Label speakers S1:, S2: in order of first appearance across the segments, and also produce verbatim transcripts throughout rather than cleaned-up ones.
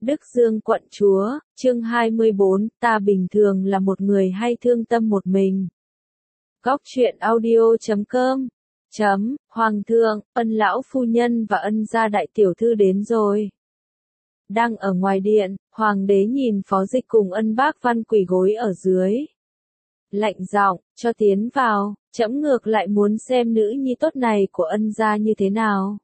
S1: Đức Dương quận chúa, chương hai mươi bốn, ta bình thường là một người hay thương tâm một mình. Góc truyện audio chấm com chấm, Hoàng thượng, ân lão phu nhân và ân gia đại tiểu thư đến rồi. Đang ở ngoài điện, hoàng đế nhìn Phó Dịch cùng ân bác văn quỳ gối ở dưới. Lạnh giọng, cho tiến vào, trẫm ngược lại muốn xem nữ nhi tốt này của ân gia như thế nào.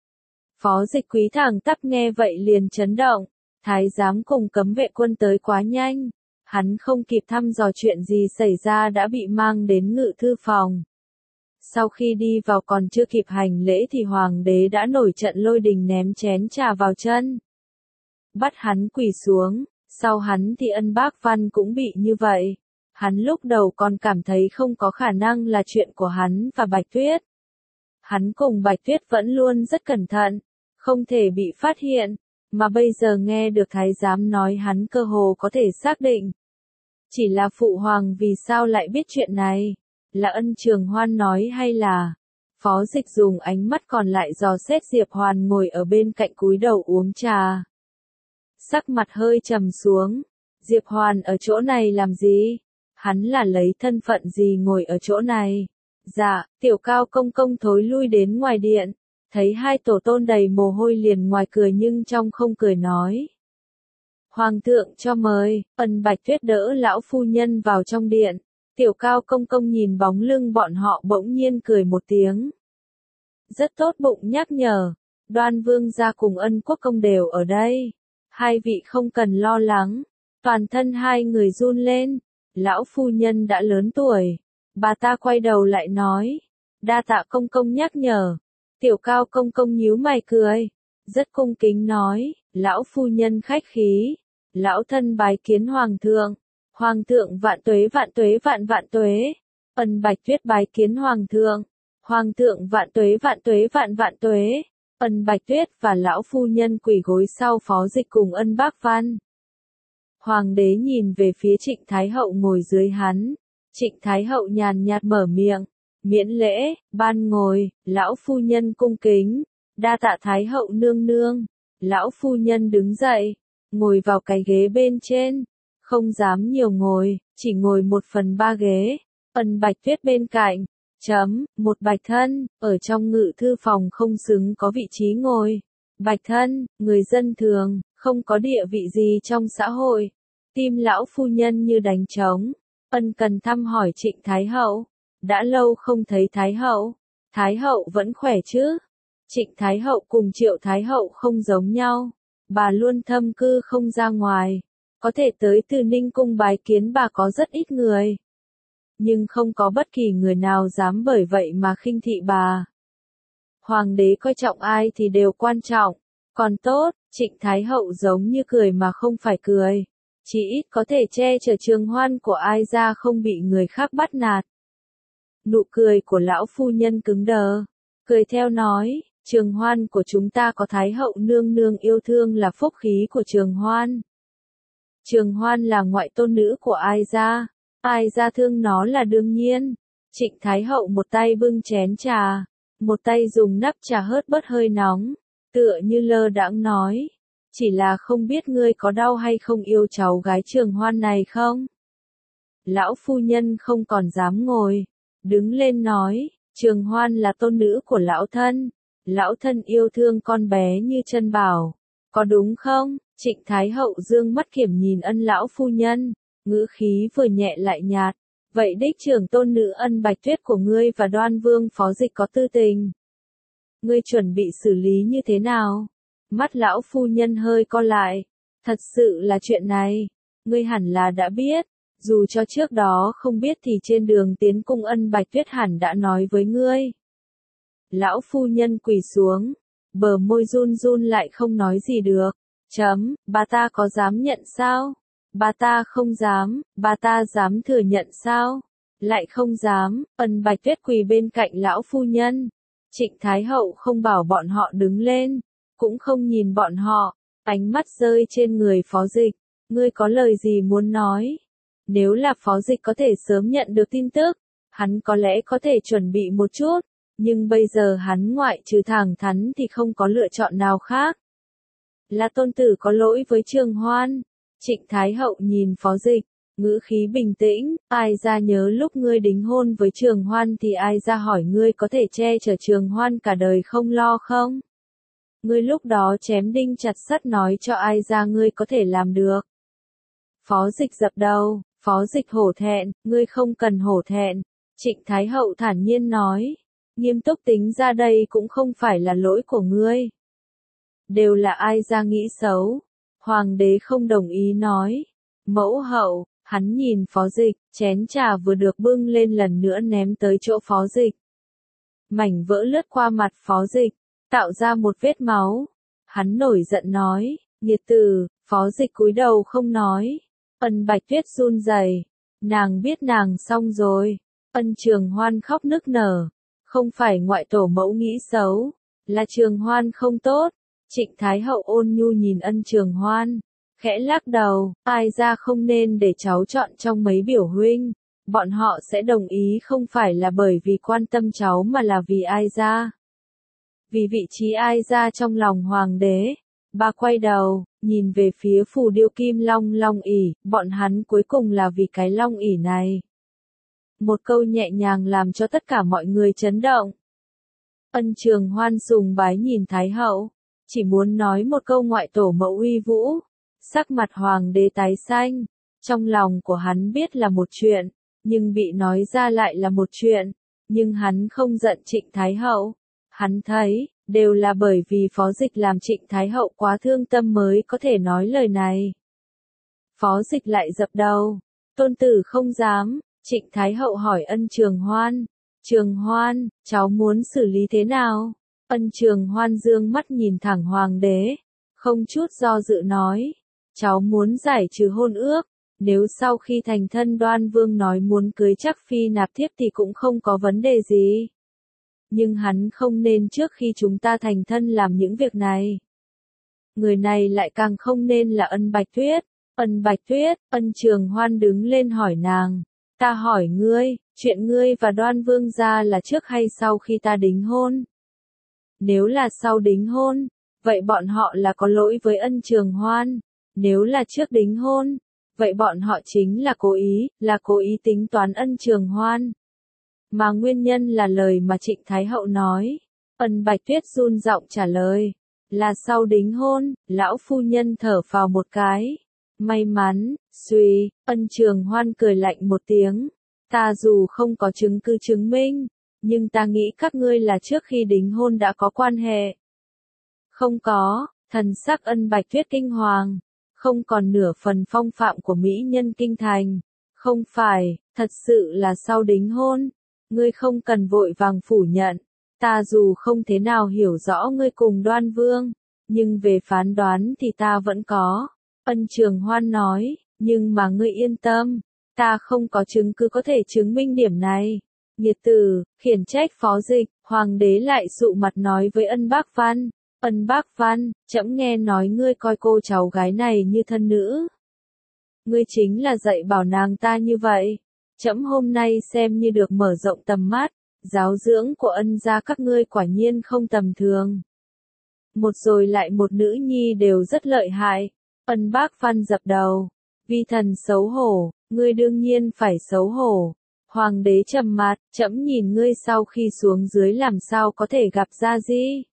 S1: Phó Dịch quý thẳng tắp nghe vậy liền chấn động. Thái giám cùng cấm vệ quân tới quá nhanh, hắn không kịp thăm dò chuyện gì xảy ra đã bị mang đến ngự thư phòng. Sau khi đi vào còn chưa kịp hành lễ thì hoàng đế đã nổi trận lôi đình ném chén trà vào chân. Bắt hắn quỳ xuống, sau hắn thì ân bác văn cũng bị như vậy. Hắn lúc đầu còn cảm thấy không có khả năng là chuyện của hắn và Bạch Tuyết. Hắn cùng Bạch Tuyết vẫn luôn rất cẩn thận, không thể bị phát hiện. Mà bây giờ nghe được thái giám nói hắn cơ hồ có thể xác định. Chỉ là phụ hoàng vì sao lại biết chuyện này? Là ân Trường Hoan nói hay là... Phó Dịch dùng ánh mắt còn lại dò xét Diệp Hoàn ngồi ở bên cạnh cúi đầu uống trà. Sắc mặt hơi trầm xuống. Diệp Hoàn ở chỗ này làm gì? Hắn là lấy thân phận gì ngồi ở chỗ này? Dạ, tiểu cao công công thối lui đến ngoài điện. Thấy hai tổ tôn đầy mồ hôi liền ngoài cười nhưng trong không cười nói. Hoàng thượng cho mời, ân Bạch Tuyết đỡ lão phu nhân vào trong điện. Tiểu cao công công nhìn bóng lưng bọn họ bỗng nhiên cười một tiếng. Rất tốt bụng nhắc nhở, Đoan Vương gia cùng ân quốc công đều ở đây. Hai vị không cần lo lắng, toàn thân hai người run lên. Lão phu nhân đã lớn tuổi, bà ta quay đầu lại nói. Đa tạ công công nhắc nhở. Tiểu cao công công nhíu mày cười, rất cung kính nói, lão phu nhân khách khí, lão thân bái kiến hoàng thượng, hoàng thượng vạn tuế vạn tuế vạn vạn tuế, ân Bạch Tuyết bái kiến hoàng thượng, hoàng thượng vạn tuế vạn tuế vạn vạn tuế, ân Bạch Tuyết và lão phu nhân quỳ gối sau Phó Dịch cùng ân bác văn. Hoàng đế nhìn về phía Trịnh Thái Hậu ngồi dưới hắn, Trịnh Thái Hậu nhàn nhạt mở miệng. Miễn lễ, ban ngồi, lão phu nhân cung kính, đa tạ Thái Hậu nương nương. Lão phu nhân đứng dậy, ngồi vào cái ghế bên trên, không dám nhiều ngồi, chỉ ngồi một phần ba ghế. Ân Bạch Tuyết bên cạnh, chấm, một Bạch thân, ở trong ngự thư phòng không xứng có vị trí ngồi. Bạch thân, người dân thường, không có địa vị gì trong xã hội. Tim lão phu nhân như đánh trống. Ân cần thăm hỏi Trịnh Thái Hậu. Đã lâu không thấy Thái Hậu, Thái Hậu vẫn khỏe chứ? Trịnh Thái Hậu cùng Triệu Thái Hậu không giống nhau, bà luôn thâm cư không ra ngoài, có thể tới từ Ninh Cung bái kiến bà có rất ít người. Nhưng không có bất kỳ người nào dám bởi vậy mà khinh thị bà. Hoàng đế coi trọng ai thì đều quan trọng, còn tốt, Trịnh Thái Hậu giống như cười mà không phải cười, chỉ ít có thể che chở trường hoan của ai ra không bị người khác bắt nạt. Nụ cười của lão phu nhân cứng đờ, cười theo nói, Trường Hoan của chúng ta có Thái Hậu nương nương yêu thương là phúc khí của Trường Hoan. Trường Hoan là ngoại tôn nữ của ai gia, ai gia thương nó là đương nhiên. Trịnh Thái Hậu một tay bưng chén trà, một tay dùng nắp trà hớt bớt hơi nóng, tựa như lơ đãng nói, chỉ là không biết ngươi có đau hay không yêu cháu gái Trường Hoan này không? Lão phu nhân không còn dám ngồi. Đứng lên nói, Trường Hoan là tôn nữ của lão thân, lão thân yêu thương con bé như chân bảo, có đúng không? Trịnh Thái Hậu dương mắt kiểm nhìn ân lão phu nhân, ngữ khí vừa nhẹ lại nhạt, vậy đích trưởng tôn nữ ân Bạch Tuyết của ngươi và Đoan Vương Phó Dịch có tư tình. Ngươi chuẩn bị xử lý như thế nào? Mắt lão phu nhân hơi co lại, thật sự là chuyện này, ngươi hẳn là đã biết. Dù cho trước đó không biết thì trên đường tiến cung ân Bạch Tuyết hẳn đã nói với ngươi. Lão phu nhân quỳ xuống, bờ môi run run lại không nói gì được. Chấm, bà ta có dám nhận sao? Bà ta không dám, bà ta dám thừa nhận sao? Lại không dám, ân Bạch Tuyết quỳ bên cạnh lão phu nhân. Trịnh Thái Hậu không bảo bọn họ đứng lên, cũng không nhìn bọn họ, ánh mắt rơi trên người Phó Dịch. Ngươi có lời gì muốn nói? Nếu là Phó Dịch có thể sớm nhận được tin tức, hắn có lẽ có thể chuẩn bị một chút, nhưng bây giờ hắn ngoại trừ thẳng thắn thì không có lựa chọn nào khác. là tôn tử có lỗi với Trường Hoan. Trịnh Thái Hậu nhìn Phó Dịch, ngữ khí bình tĩnh, ai ra nhớ lúc ngươi đính hôn với Trường Hoan thì ai ra hỏi ngươi có thể che chở Trường Hoan cả đời không lo không? Ngươi lúc đó chém đinh chặt sắt nói cho ai ra ngươi có thể làm được. Phó Dịch dập đầu, Phó Dịch hổ thẹn, ngươi không cần hổ thẹn. Trịnh Thái Hậu thản nhiên nói, nghiêm túc tính ra đây cũng không phải là lỗi của ngươi. Đều là ai ra nghĩ xấu. Hoàng đế không đồng ý nói. Mẫu hậu, hắn nhìn Phó Dịch, chén trà vừa được bưng lên lần nữa ném tới chỗ Phó Dịch. Mảnh vỡ lướt qua mặt Phó Dịch, tạo ra một vết máu. Hắn nổi giận nói, nghiệt tử. Phó Dịch cúi đầu không nói. Ân Bạch Tuyết run rẩy, nàng biết nàng xong rồi. Ân Trường Hoan khóc nức nở, không phải ngoại tổ mẫu nghĩ xấu, là Trường Hoan không tốt. Trịnh Thái Hậu ôn nhu nhìn Ân Trường Hoan, khẽ lắc đầu, ai ra không nên để cháu chọn trong mấy biểu huynh, bọn họ sẽ đồng ý không phải là bởi vì quan tâm cháu mà là vì ai ra. Vì vị trí ai ra trong lòng hoàng đế. Bà quay đầu, nhìn về phía phù điêu kim long long ỷ, bọn hắn cuối cùng là vì cái long ỷ này. Một câu nhẹ nhàng làm cho tất cả mọi người chấn động. Ân Trường Hoan sùng bái nhìn Thái Hậu, chỉ muốn nói một câu ngoại tổ mẫu uy vũ, sắc mặt hoàng đế tái xanh, trong lòng của hắn biết là một chuyện, nhưng bị nói ra lại là một chuyện, nhưng hắn không giận Trịnh Thái Hậu, hắn thấy, đều là bởi vì Phó Dịch làm Trịnh Thái Hậu quá thương tâm mới có thể nói lời này. Phó Dịch lại dập đầu, tôn tử không dám. Trịnh Thái Hậu hỏi Ân Trường Hoan, Trường Hoan, cháu muốn xử lý thế nào? Ân Trường Hoan dương mắt nhìn thẳng hoàng đế, không chút do dự nói, cháu muốn giải trừ hôn ước, nếu sau khi thành thân Đoan Vương nói muốn cưới Trác Phi nạp thiếp thì cũng không có vấn đề gì. Nhưng hắn không nên trước khi chúng ta thành thân làm những việc này. Người này lại càng không nên là Ân Bạch Tuyết. Ân Bạch Tuyết, Ân Trường Hoan đứng lên hỏi nàng. Ta hỏi ngươi, chuyện ngươi và Đoan Vương gia là trước hay sau khi ta đính hôn? Nếu là sau đính hôn, vậy bọn họ là có lỗi với Ân Trường Hoan. Nếu là trước đính hôn, vậy bọn họ chính là cố ý, là cố ý tính toán Ân Trường Hoan. Mà nguyên nhân là lời mà Trịnh Thái Hậu nói. Ân Bạch Tuyết run giọng trả lời, là sau đính hôn. Lão phu nhân thở phào một cái. May mắn, suy, Ân Trường Hoan cười lạnh một tiếng. Ta dù không có chứng cứ chứng minh, nhưng ta nghĩ các ngươi là trước khi đính hôn đã có quan hệ. Không có, thần sắc Ân Bạch Tuyết kinh hoàng, không còn nửa phần phong phạm của mỹ nhân kinh thành. Không phải, thật sự là sau đính hôn. Ngươi không cần vội vàng phủ nhận. Ta dù không thế nào hiểu rõ ngươi cùng Đoan Vương, nhưng về phán đoán thì ta vẫn có. Ân Trường Hoan nói, nhưng mà ngươi yên tâm, ta không có chứng cứ có thể chứng minh điểm này. Nghiệt tử, khiển trách Phó Dịch, hoàng đế lại sụ mặt nói với Ân Bác Văn, Ân Bác Văn, trẫm nghe nói ngươi coi cô cháu gái này như thân nữ. Ngươi chính là dạy bảo nàng ta như vậy. Trẫm hôm nay xem như được mở rộng tầm mắt, giáo dưỡng của Ân gia các ngươi quả nhiên không tầm thường. Một rồi lại một nữ nhi đều rất lợi hại. Ân Bác Văn dập đầu, vi thần xấu hổ, ngươi đương nhiên phải xấu hổ. Hoàng đế trầm mặt, trẫm nhìn ngươi sau khi xuống dưới làm sao có thể gặp Gia Di.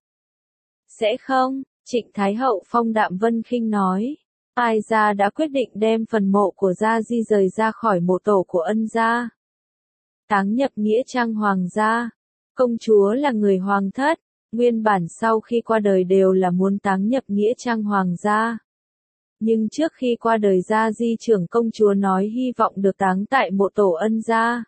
S1: Sẽ không, Trịnh Thái Hậu phong đạm vân khinh nói. Ai gia đã quyết định đem phần mộ của Gia Di rời ra khỏi mộ tổ của Ân gia. Táng nhập nghĩa trang hoàng gia. Công chúa là người hoàng thất, nguyên bản sau khi qua đời đều là muốn táng nhập nghĩa trang hoàng gia. Nhưng trước khi qua đời Gia Di trưởng công chúa nói hy vọng được táng tại mộ tổ Ân gia.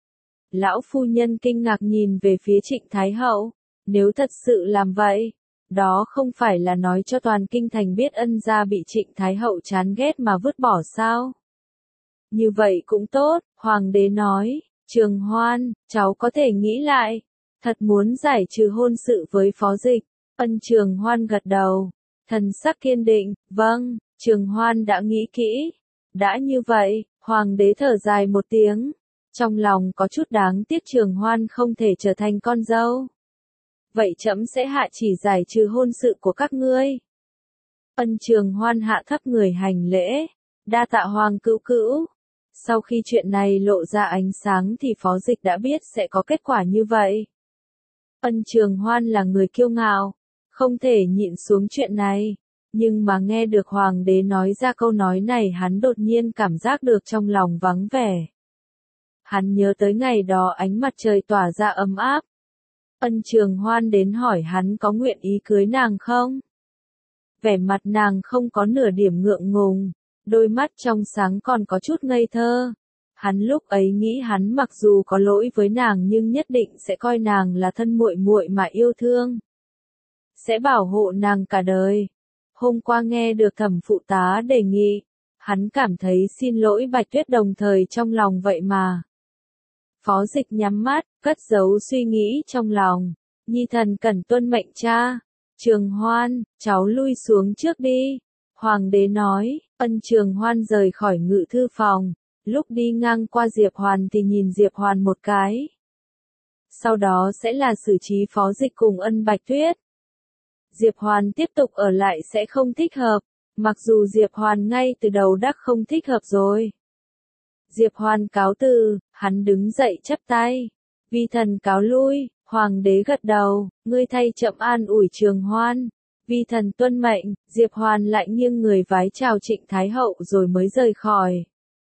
S1: Lão phu nhân kinh ngạc nhìn về phía Trịnh Thái Hậu, nếu thật sự làm vậy, đó không phải là nói cho toàn kinh thành biết Ân gia bị Trịnh Thái Hậu chán ghét mà vứt bỏ sao? Như vậy cũng tốt, hoàng đế nói, Trường Hoan, cháu có thể nghĩ lại, thật muốn giải trừ hôn sự với Phó Dịch. Ân Trường Hoan gật đầu, thần sắc kiên định, vâng, Trường Hoan đã nghĩ kỹ. Đã như vậy, hoàng đế thở dài một tiếng, trong lòng có chút đáng tiếc Trường Hoan không thể trở thành con dâu. Vậy trẫm sẽ hạ chỉ giải trừ hôn sự của các ngươi. Ân Trường Hoan hạ thấp người hành lễ, đa tạ Hoàng cữu cữu. Sau khi chuyện này lộ ra ánh sáng thì Phó Dịch đã biết sẽ có kết quả như vậy. Ân Trường Hoan là người kiêu ngạo, không thể nhịn xuống chuyện này, nhưng mà nghe được Hoàng đế nói ra câu nói này hắn đột nhiên cảm giác được trong lòng vắng vẻ. Hắn nhớ tới ngày đó ánh mặt trời tỏa ra ấm áp. Ân Trường Hoan đến hỏi hắn có nguyện ý cưới nàng không? Vẻ mặt nàng không có nửa điểm ngượng ngùng, đôi mắt trong sáng còn có chút ngây thơ. Hắn lúc ấy nghĩ hắn mặc dù có lỗi với nàng nhưng nhất định sẽ coi nàng là thân muội muội mà yêu thương. Sẽ bảo hộ nàng cả đời. Hôm qua nghe được Thẩm phụ tá đề nghị, hắn cảm thấy xin lỗi Bạch Tuyết đồng thời trong lòng vậy mà. Phó Dịch nhắm mắt, cất giấu suy nghĩ trong lòng. Nhi thần cần tuân mệnh cha. Trường Hoan, cháu lui xuống trước đi. Hoàng đế nói. Ân Trường Hoan rời khỏi ngự thư phòng. Lúc đi ngang qua Diệp Hoàn thì nhìn Diệp Hoàn một cái. Sau đó sẽ là xử trí Phó Dịch cùng Ân Bạch Tuyết. Diệp Hoàn tiếp tục ở lại sẽ không thích hợp, mặc dù Diệp Hoàn ngay từ đầu đã không thích hợp rồi. Diệp Hoàn cáo từ, hắn đứng dậy chắp tay. Vi thần cáo lui, Hoàng đế gật đầu, ngươi thay chậm an ủi Trường Hoan. Vi thần tuân mệnh, Diệp Hoàn lại nghiêng người vái chào Trịnh Thái Hậu rồi mới rời khỏi.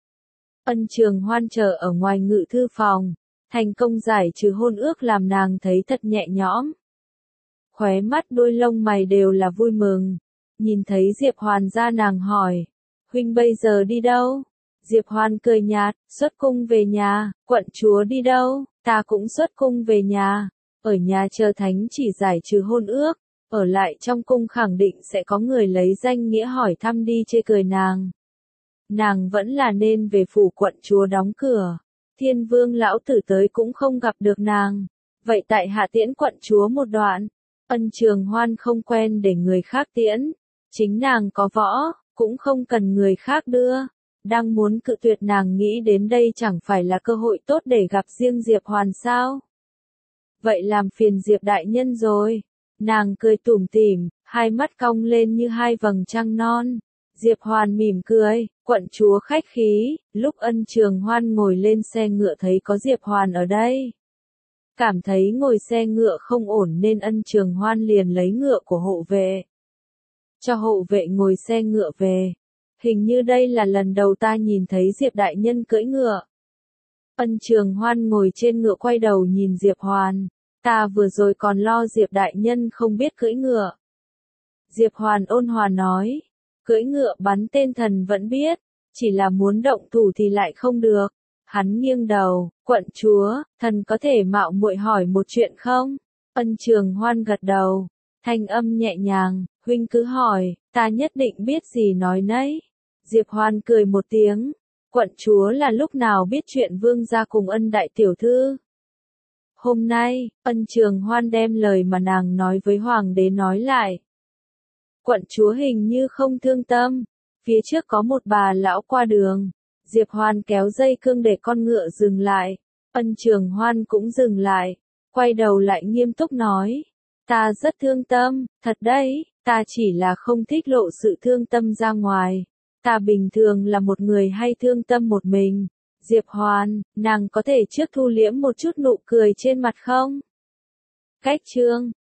S1: Ân Trường Hoan chờ ở ngoài ngự thư phòng, thành công giải trừ hôn ước làm nàng thấy thật nhẹ nhõm. Khóe mắt đôi lông mày đều là vui mừng. Nhìn thấy Diệp Hoàn ra nàng hỏi, huynh bây giờ đi đâu? Diệp Hoàn cười nhạt, xuất cung về nhà. Quận chúa đi đâu? Ta cũng xuất cung về nhà. Ở nhà chờ thánh chỉ giải trừ hôn ước, ở lại trong cung khẳng định sẽ có người lấy danh nghĩa hỏi thăm đi chê cười nàng. Nàng vẫn là nên về phủ quận chúa đóng cửa. Thiên Vương lão tử tới cũng không gặp được nàng. Vậy tại hạ tiễn quận chúa một đoạn. Ân Trường Hoan không quen để người khác tiễn. Chính nàng có võ, cũng không cần người khác đưa. Đang muốn cự tuyệt nàng nghĩ đến đây chẳng phải là cơ hội tốt để gặp riêng Diệp Hoàn sao? Vậy làm phiền Diệp đại nhân rồi. Nàng cười tủm tỉm, hai mắt cong lên như hai vầng trăng non. Diệp Hoàn mỉm cười, quận chúa khách khí. Lúc Ân Trường Hoan ngồi lên xe ngựa thấy có Diệp Hoàn ở đây. Cảm thấy ngồi xe ngựa không ổn nên Ân Trường Hoan liền lấy ngựa của hộ vệ. Cho hộ vệ ngồi xe ngựa về. Hình như đây là lần đầu ta nhìn thấy Diệp đại nhân cưỡi ngựa. Ân Trường Hoan ngồi trên ngựa quay đầu nhìn Diệp Hoàn. Ta vừa rồi còn lo Diệp đại nhân không biết cưỡi ngựa. Diệp Hoàn ôn hòa nói. Cưỡi ngựa bắn tên thần vẫn biết. Chỉ là muốn động thủ thì lại không được. Hắn nghiêng đầu, quận chúa, thần có thể mạo muội hỏi một chuyện không? Ân Trường Hoan gật đầu, thanh âm nhẹ nhàng, huynh cứ hỏi, ta nhất định biết gì nói nấy. Diệp Hoan cười một tiếng, quận chúa là lúc nào biết chuyện vương gia cùng Ân đại tiểu thư? Hôm nay, Ân Trường Hoan đem lời mà nàng nói với hoàng đế nói lại. Quận chúa hình như không thương tâm, phía trước có một bà lão qua đường. Diệp Hoan kéo dây cương để con ngựa dừng lại. Ân Trường Hoan cũng dừng lại. Quay đầu lại nghiêm túc nói. Ta rất thương tâm, thật đấy, ta chỉ là không thích lộ sự thương tâm ra ngoài. Ta bình thường là một người hay thương tâm một mình. Diệp Hoan, nàng có thể trước thu liễm một chút nụ cười trên mặt không? Cách chương